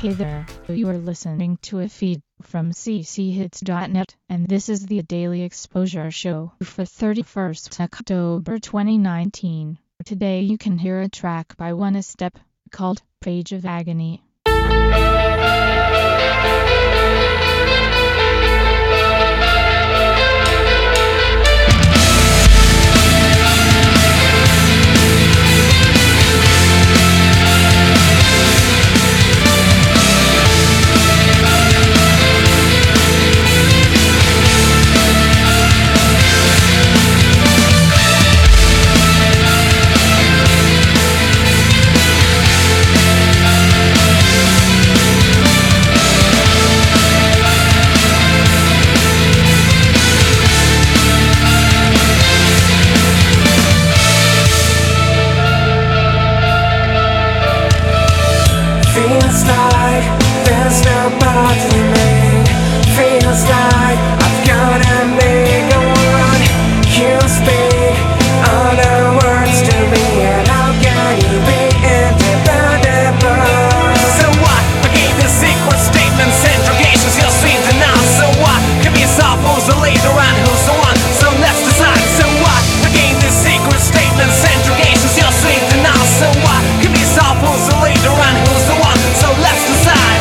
Hey there, you are listening to a feed from cchits.net, and this is the Daily Exposure Show for 31st October 2019. Today you can hear a track by One Step, called Page of Agony. Feels like there's no part in me. Feels like I've gotta make a one. You speak all the words to me, and how can you be independable? So what? I gave you secret statements, interrogations, you'll seem to know. So what? Give me a soft who's the leader and who's the one. So let's decide. So what? I gave you secret statements, interrogations, you'll seem to know. So what? Give me a soft who's the leader and who's the one. So let's decide.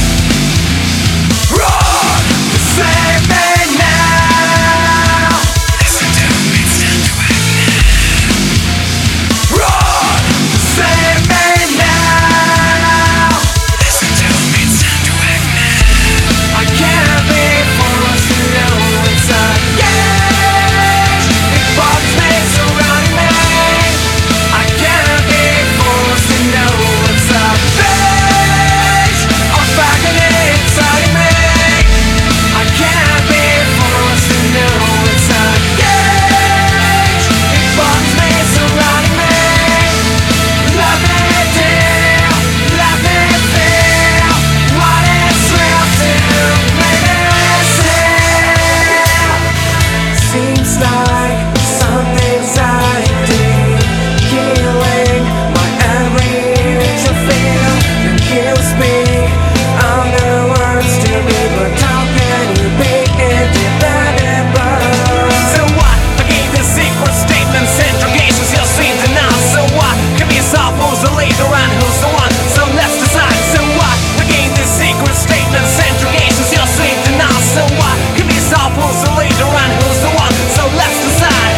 Run! Save me now! Listen to me, stand to act now. Run! Save me now! Listen to me, stand to act now. I can't be forced to know it's a game. It bugs me surrounding me. I can't be forced to know it's a page of agony inside me. I can't be forced to know it's a cage. It bugs me surrounding me. Let me deal, let me feel what it's real to make me see. Seems like something's hiding, killing my every inch of feel. You speak all the words to me, but how can you be independable? So what? I gave you secret statements, interrogations, you'll seem to know. So what? Give me a soft who's the leader and who's the one. So let's decide. So what? I gave you secret statements, interrogations, you'll seem to know. So what? Give me a soft who's the leader and who's the one. So let's decide.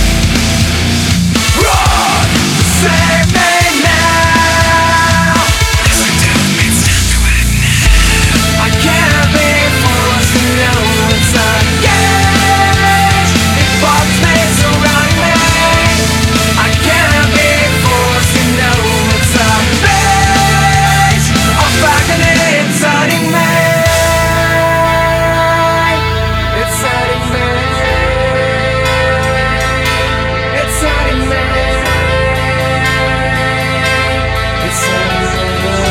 Run! Save me now! Listen to me, stand to act now. I can't be forced to know it's a cage. It bugs me surrounding me. I can't be forced to know it's a page of agony inside me. It's hurting me. It's hurting me. It's hurting me.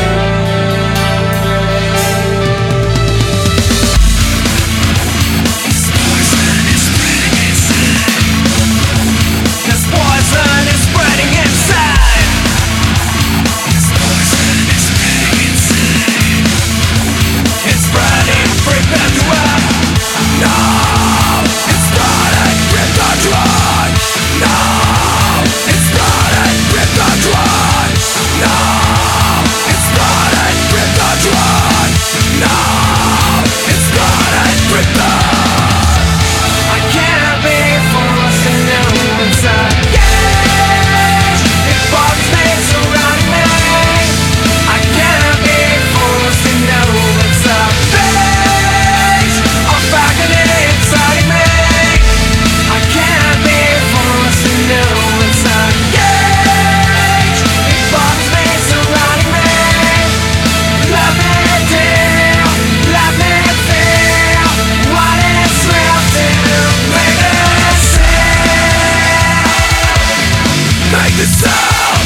This poison is spreading inside. This poison is spreading inside. It's spreading, prepare to act. No, it's spreading, prepare to act. No, it's spreading, prepare to act. No, it's spreading, prepare to act. No, it's spreading, prepare. I can't be forced to know it's a cage. It bugs me surrounding me. I can't be forced to know it's a page of agony inside me. I can't be forced to know it's a cage. It bugs me surrounding me. Let me deal, let me feel what it's real to make it see. Make the sound.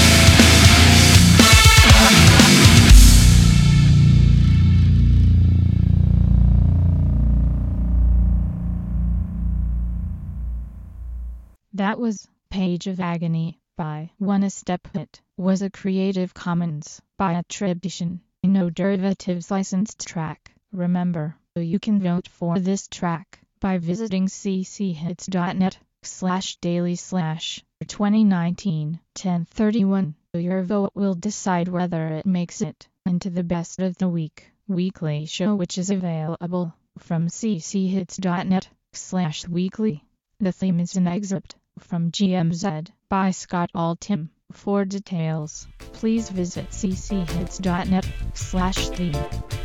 That was Page of Agony by One Step. It was a Creative Commons by attribution No Derivatives licensed track. Remember, you can vote for this track by visiting cchits.net/daily/2019-1031. Your vote will decide whether it makes it into the best of the week weekly show, which is available from cchits.net/weekly. The theme is an excerpt from GMZ by Scott Altham. For details, please visit cchits.net/theme.